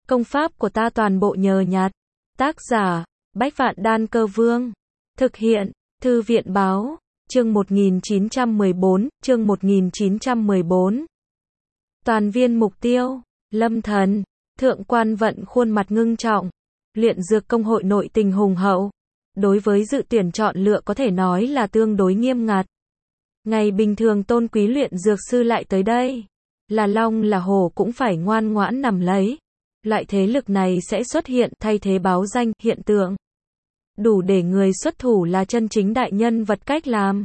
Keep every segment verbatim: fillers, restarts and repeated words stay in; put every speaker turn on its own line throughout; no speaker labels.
Công pháp của ta toàn bộ nhờ nhặt. Tác giả, Bách Vạn Đan Cơ Vương. Thực hiện, Thư viện Báo. Chương một nghìn chín trăm mười bốn, chương một nghìn chín trăm mười bốn. Toàn viên mục tiêu, Lâm Thần. Thượng quan Vận khuôn mặt ngưng trọng. Luyện dược công hội nội tình hùng hậu. Đối với dự tuyển chọn lựa có thể nói là tương đối nghiêm ngặt. Ngày bình thường tôn quý luyện dược sư lại tới đây. Là long là hổ cũng phải ngoan ngoãn nằm lấy. Loại thế lực này sẽ xuất hiện thay thế báo danh hiện tượng. Đủ để người xuất thủ là chân chính đại nhân vật cách làm.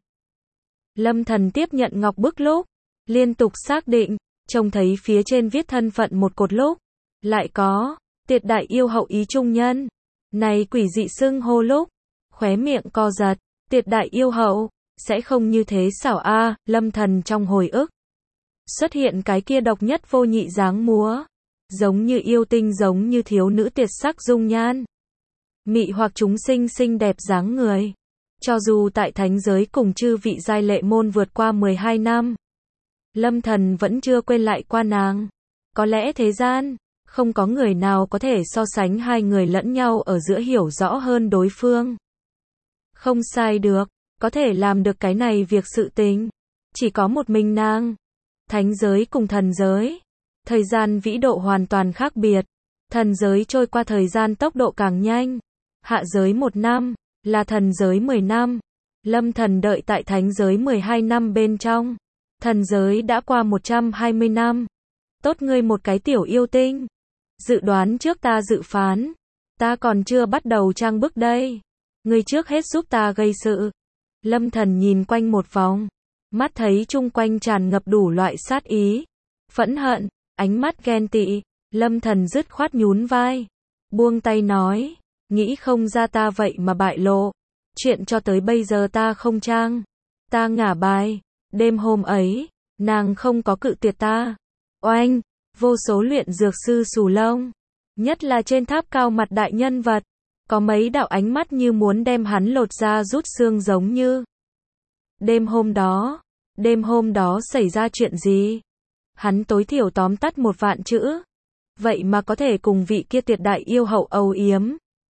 Lâm Thần tiếp nhận ngọc bức lúc, liên tục xác định, trông thấy phía trên viết thân phận một cột lúc, lại có, tuyệt đại yêu hậu ý trung nhân. Này quỷ dị xưng hô lúc, khóe miệng co giật, tuyệt đại yêu hậu, sẽ không như thế xảo a. Lâm Thần trong hồi ức. Xuất hiện cái kia độc nhất vô nhị dáng múa. Giống như yêu tinh giống như thiếu nữ tuyệt sắc dung nhan. Mị hoặc chúng sinh xinh đẹp dáng người. Cho dù tại thánh giới cùng chư vị giai lệ môn vượt qua mười hai năm. Lâm Thần vẫn chưa quên lại qua nàng. Có lẽ thế gian, không có người nào có thể so sánh hai người lẫn nhau ở giữa hiểu rõ hơn đối phương. Không sai được, có thể làm được cái này việc sự tình. Chỉ có một mình nàng. Thánh giới cùng thần giới. Thời gian vĩ độ hoàn toàn khác biệt. Thần giới trôi qua thời gian tốc độ càng nhanh. Hạ giới một năm, là thần giới mười năm. Lâm Thần đợi tại thánh giới mười hai năm bên trong. Thần giới đã qua một trăm hai mươi năm. Tốt ngươi một cái tiểu yêu tinh. Dự đoán trước ta dự phán. Ta còn chưa bắt đầu trang bức đây. Ngươi trước hết giúp ta gây sự. Lâm Thần nhìn quanh một vòng. Mắt thấy chung quanh tràn ngập đủ loại sát ý. Phẫn hận, ánh mắt ghen tị. Lâm Thần dứt khoát nhún vai. Buông tay nói. Nghĩ không ra ta vậy mà bại lộ. Chuyện cho tới bây giờ ta không trang. Ta ngả bài. Đêm hôm ấy, nàng không có cự tuyệt ta. Oanh, vô số luyện dược sư xù lông. Nhất là trên tháp cao mặt đại nhân vật. Có mấy đạo ánh mắt như muốn đem hắn lột ra rút xương giống như. Đêm hôm đó, đêm hôm đó xảy ra chuyện gì? Hắn tối thiểu tóm tắt một vạn chữ. Vậy mà có thể cùng vị kia tuyệt đại yêu hậu âu yếm.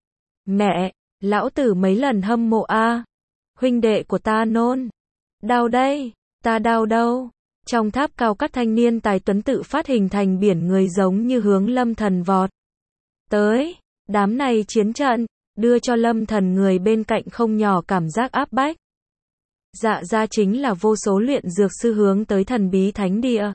Mẹ, lão tử mấy lần hâm mộ a. Huynh đệ của ta nôn. Đau đây, ta đau đâu. Trong tháp cao các thanh niên tài tuấn tự phát hình thành biển người giống như hướng Lâm Thần vọt. Tới, đám này chiến trận, đưa cho Lâm Thần người bên cạnh không nhỏ cảm giác áp bách. Dạ ra chính là vô số luyện dược sư hướng tới thần bí thánh địa.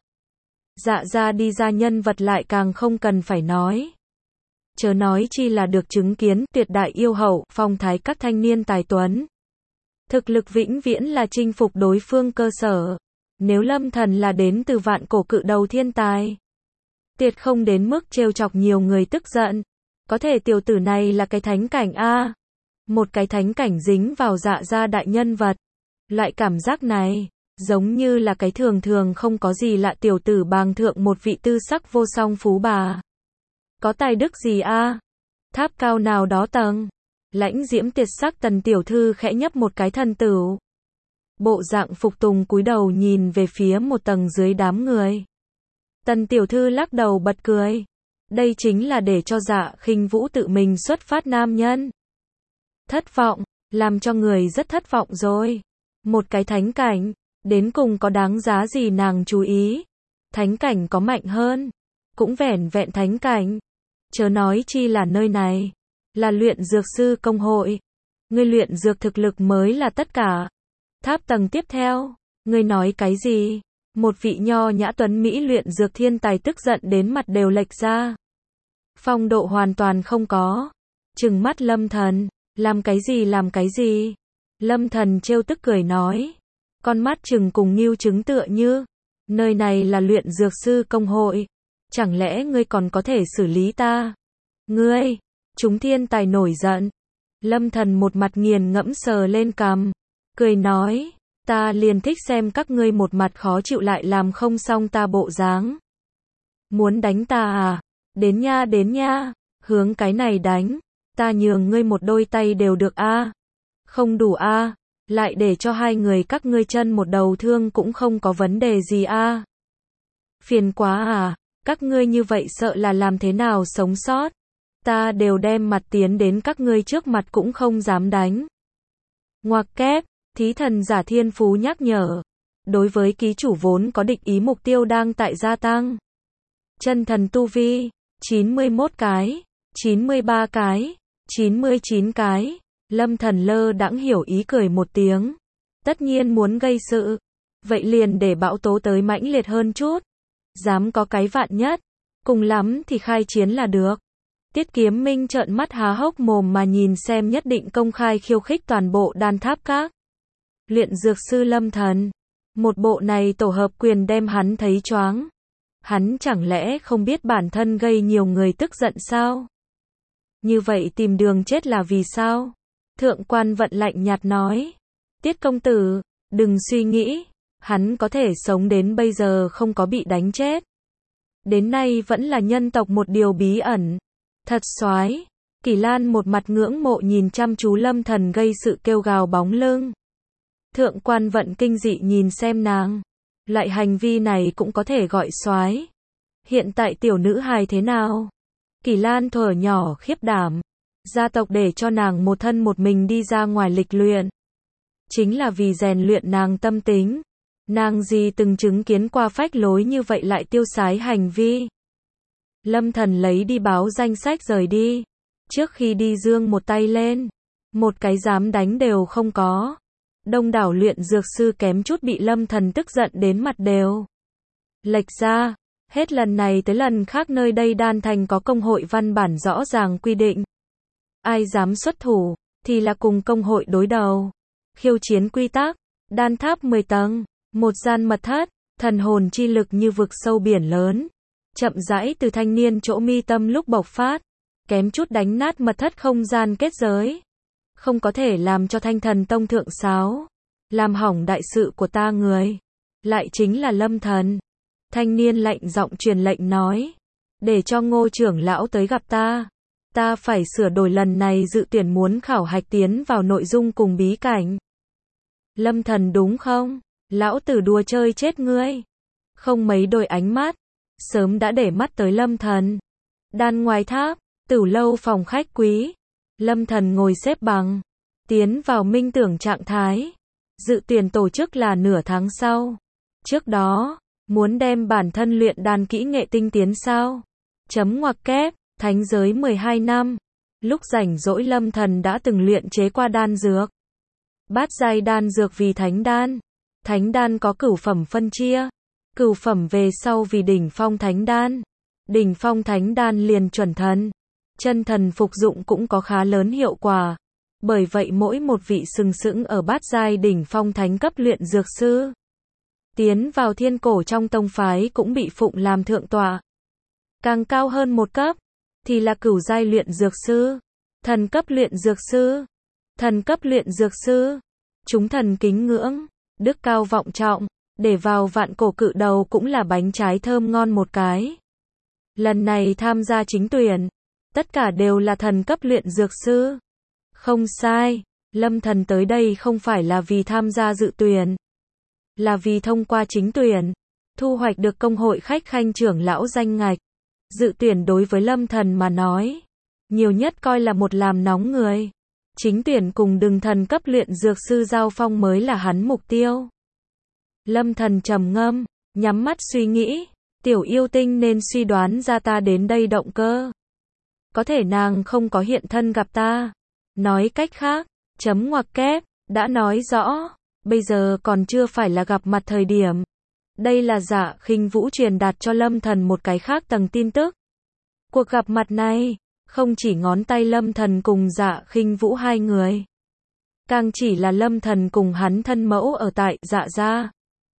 Dạ ra đi ra nhân vật lại càng không cần phải nói. Chớ nói chi là được chứng kiến tuyệt đại yêu hậu, phong thái các thanh niên tài tuấn. Thực lực vĩnh viễn là chinh phục đối phương cơ sở. Nếu Lâm Thần là đến từ vạn cổ cự đầu thiên tài. Tuyệt không đến mức trêu chọc nhiều người tức giận. Có thể tiểu tử này là cái thánh cảnh a. Một cái thánh cảnh dính vào dạ ra đại nhân vật. Loại cảm giác này, giống như là cái thường thường không có gì lạ tiểu tử bàng thượng một vị tư sắc vô song phú bà. Có tài đức gì a? Tháp cao nào đó tầng. Lãnh diễm tuyệt sắc tần tiểu thư khẽ nhấp một cái thân tửu. Bộ dạng phục tùng cúi đầu nhìn về phía một tầng dưới đám người. Tần tiểu thư lắc đầu bật cười. Đây chính là để cho Dạ Khinh Vũ tự mình xuất phát nam nhân. Thất vọng, làm cho người rất thất vọng rồi. Một cái thánh cảnh, đến cùng có đáng giá gì nàng chú ý. Thánh cảnh có mạnh hơn, cũng vẻn vẹn thánh cảnh. Chớ nói chi là nơi này, là luyện dược sư công hội. Ngươi luyện dược thực lực mới là tất cả. Tháp tầng tiếp theo, ngươi nói cái gì? Một vị nho nhã tuấn Mỹ luyện dược thiên tài tức giận đến mặt đều lệch ra. Phong độ hoàn toàn không có. Trừng mắt Lâm Thần, làm cái gì làm cái gì? Lâm Thần trêu tức cười nói. Con mắt trừng cùng nghiêu trứng tựa như. Nơi này là luyện dược sư công hội. Chẳng lẽ ngươi còn có thể xử lý ta? Ngươi, chúng thiên tài nổi giận. Lâm Thần một mặt nghiền ngẫm sờ lên cằm. Cười nói, ta liền thích xem các ngươi một mặt khó chịu lại làm không xong ta bộ dáng. Muốn đánh ta à? Đến nha đến nha, hướng cái này đánh. Ta nhường ngươi một đôi tay đều được a. Không đủ a, lại để cho hai người các ngươi chân một đầu thương cũng không có vấn đề gì a. Phiền quá à, Các ngươi như vậy sợ là làm thế nào sống sót. Ta đều đem mặt tiến đến các ngươi trước mặt cũng không dám đánh. Ngoặc kép, thí thần giả thiên phú nhắc nhở. Đối với ký chủ vốn có địch ý mục tiêu đang tại gia tăng. Chân thần tu vi, chín mươi mốt cái, chín mươi ba cái, chín mươi chín cái. Lâm Thần lơ đãng hiểu ý cười một tiếng. Tất nhiên muốn gây sự. Vậy liền để bão tố tới mãnh liệt hơn chút. Dám có cái vạn nhất. Cùng lắm thì khai chiến là được. Tiết Kiếm Minh trợn mắt há hốc mồm mà nhìn xem nhất định công khai khiêu khích toàn bộ đan tháp các. Luyện dược sư Lâm Thần. Một bộ này tổ hợp quyền đem hắn thấy choáng. Hắn chẳng lẽ không biết bản thân gây nhiều người tức giận sao? Như vậy tìm đường chết là vì sao? Thượng quan Vận lạnh nhạt nói. Tiết công tử, đừng suy nghĩ. Hắn có thể sống đến bây giờ không có bị đánh chết. Đến nay vẫn là nhân tộc một điều bí ẩn. Thật soái. Kỳ Lan một mặt ngưỡng mộ nhìn chăm chú Lâm Thần gây sự kêu gào bóng lưng. Thượng quan Vận kinh dị nhìn xem nàng. Loại hành vi này cũng có thể gọi soái. Hiện tại tiểu nữ hài thế nào? Kỳ Lan thở nhỏ khiếp đảm. Gia tộc để cho nàng một thân một mình đi ra ngoài lịch luyện. Chính là vì rèn luyện nàng tâm tính. Nàng gì từng chứng kiến qua phách lối như vậy lại tiêu sái hành vi. Lâm Thần lấy đi báo danh sách rời đi. Trước khi đi giương một tay lên. Một cái dám đánh đều không có. Đông đảo luyện dược sư kém chút bị Lâm Thần tức giận đến mặt đều lệch ra. Hết lần này tới lần khác nơi đây đan thành có công hội văn bản rõ ràng quy định. Ai dám xuất thủ, thì là cùng công hội đối đầu. Khiêu chiến quy tắc, đan tháp mười tầng, một gian mật thất, thần hồn chi lực như vực sâu biển lớn. Chậm rãi từ thanh niên chỗ mi tâm lúc bộc phát, kém chút đánh nát mật thất không gian kết giới. Không có thể làm cho Thanh Thần Tông thượng sáo, làm hỏng đại sự của ta người. Lại chính là Lâm Thần. Thanh niên lạnh giọng truyền lệnh nói, để cho Ngô trưởng lão tới gặp ta. Ta phải sửa đổi lần này dự tuyển muốn khảo hạch tiến vào nội dung cùng bí cảnh. Lâm Thần đúng không? Lão tử đùa chơi chết ngươi. Không mấy đôi ánh mắt, sớm đã để mắt tới Lâm Thần. Đan ngoài tháp, Tửu lâu phòng khách quý. Lâm Thần ngồi xếp bằng, tiến vào minh tưởng trạng thái. Dự tuyển tổ chức là nửa tháng sau. Trước đó, muốn đem bản thân luyện đan kỹ nghệ tinh tiến sao? Chấm ngoặc kép, thánh giới mười hai năm. Lúc rảnh rỗi Lâm Thần đã từng luyện chế qua đan dược. Bát giai đan dược vì thánh đan. Thánh đan có cửu phẩm phân chia. Cửu phẩm về sau vì đỉnh phong thánh đan. Đỉnh phong thánh đan liền chuẩn thần. Chân thần phục dụng cũng có khá lớn hiệu quả. Bởi vậy mỗi một vị sừng sững ở bát giai đỉnh phong thánh cấp luyện dược sư. Tiến vào thiên cổ trong tông phái cũng bị phụng làm thượng tọa. Càng cao hơn một cấp, thì là cửu giai luyện dược sư. Thần cấp luyện dược sư. Thần cấp luyện dược sư. Chúng thần kính ngưỡng, đức cao vọng trọng, để vào vạn cổ cự đầu cũng là bánh trái thơm ngon một cái. Lần này tham gia chính tuyển, tất cả đều là thần cấp luyện dược sư. Không sai, Lâm Thần tới đây không phải là vì tham gia dự tuyển, là vì thông qua chính tuyển, thu hoạch được công hội khách khanh trưởng lão danh ngạch. Dự tuyển đối với Lâm Thần mà nói, nhiều nhất coi là một làm nóng người. Chính tuyển cùng đừng thần cấp luyện dược sư giao phong mới là hắn mục tiêu. Lâm Thần trầm ngâm, nhắm mắt suy nghĩ, tiểu yêu tinh nên suy đoán ra ta đến đây động cơ. Có thể nàng không có hiện thân gặp ta. Nói cách khác, chấm ngoặc kép, đã nói rõ, bây giờ còn chưa phải là gặp mặt thời điểm. Đây là Dạ Khinh Vũ truyền đạt cho Lâm Thần một cái khác tầng tin tức. Cuộc gặp mặt này, không chỉ ngón tay Lâm Thần cùng Dạ Khinh Vũ hai người, càng chỉ là Lâm Thần cùng hắn thân mẫu ở tại Dạ gia.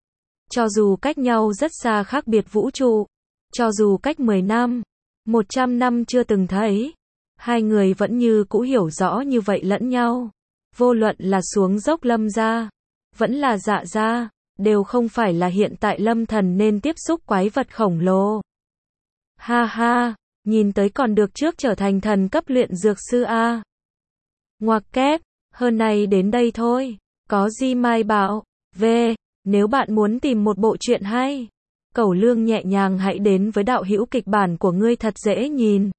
Cho dù cách nhau rất xa khác biệt vũ trụ, cho dù cách mười năm, một trăm năm chưa từng thấy, hai người vẫn như cũ hiểu rõ như vậy lẫn nhau. Vô luận là xuống dốc Lâm gia, vẫn là Dạ gia, đều không phải là hiện tại Lâm Thần nên tiếp xúc quái vật khổng lồ. Ha ha, nhìn tới còn được trước trở thành thần cấp luyện dược sư a. Ngoặc kép, hơn này đến đây thôi. Có gì mai bảo, về, nếu bạn muốn tìm một bộ truyện hay, Cẩu Lương nhẹ nhàng hãy đến với đạo hữu kịch bản của ngươi thật dễ nhìn.